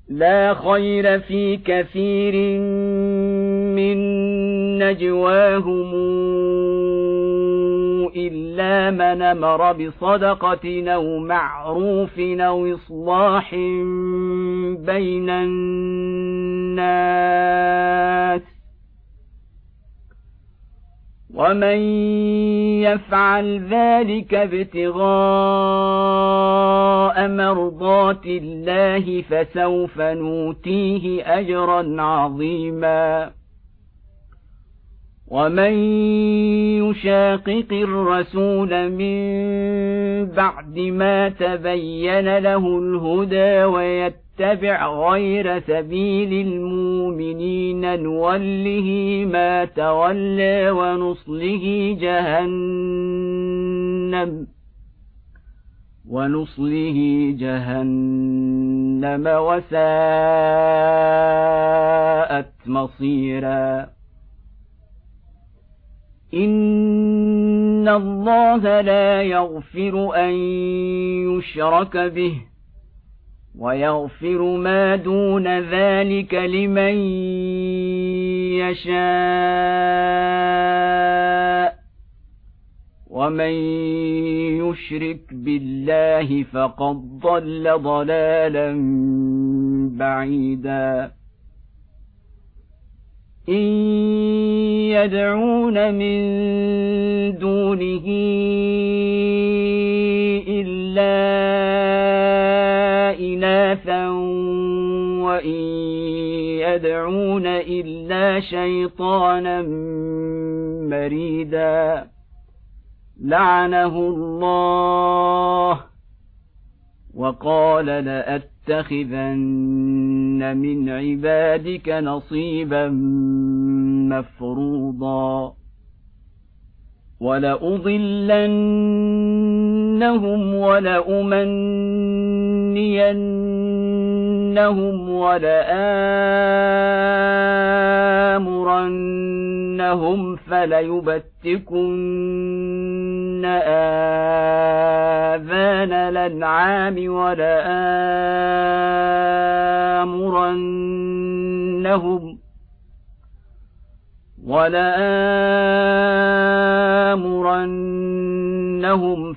لا خير في كثير من نجواهم إلا من أمر بصدقة أو معروف أو إصلاح بين الناس ومن يفعل ذلك ابتغاء مرضات الله فسوف نؤتيه أجرا عظيما ومن يشاقق الرسول من بعد ما تبين له الهدى ويتبع غير سبيل المؤمنين نوله ما تولى ونصله جهنم وساءت مصيرا إن الله لا يغفر أن يشرك به ويغفر ما دون ذلك لمن يشاء ومن يشرك بالله فقد ضل ضلالا بعيدا إن يدعون من دونه إلا إناثا وإن يدعون إلا شيطانا مريدا لعنه الله وقال لأتخذن من عبادك نصيبا مفروضا ولأضلنهم ولأمنينهم ولآمرنهم فليبتكن آذان الأنعام ولآمرنهم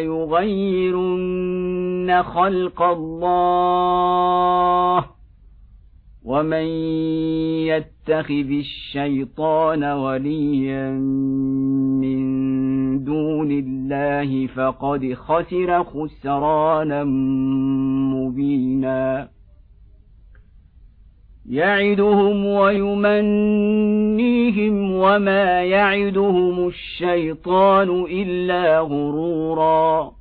فليغيرن خلق الله ومن يتخذ الشيطان وليا من دون الله فقد خسر خسرانا مبينا يعدهم ويمنيهم وما يعدهم الشيطان إلا غرورا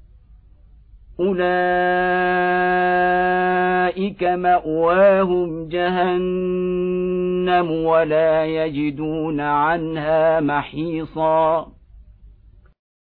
أولئك مأواهم جهنم ولا يجدون عنها محيصا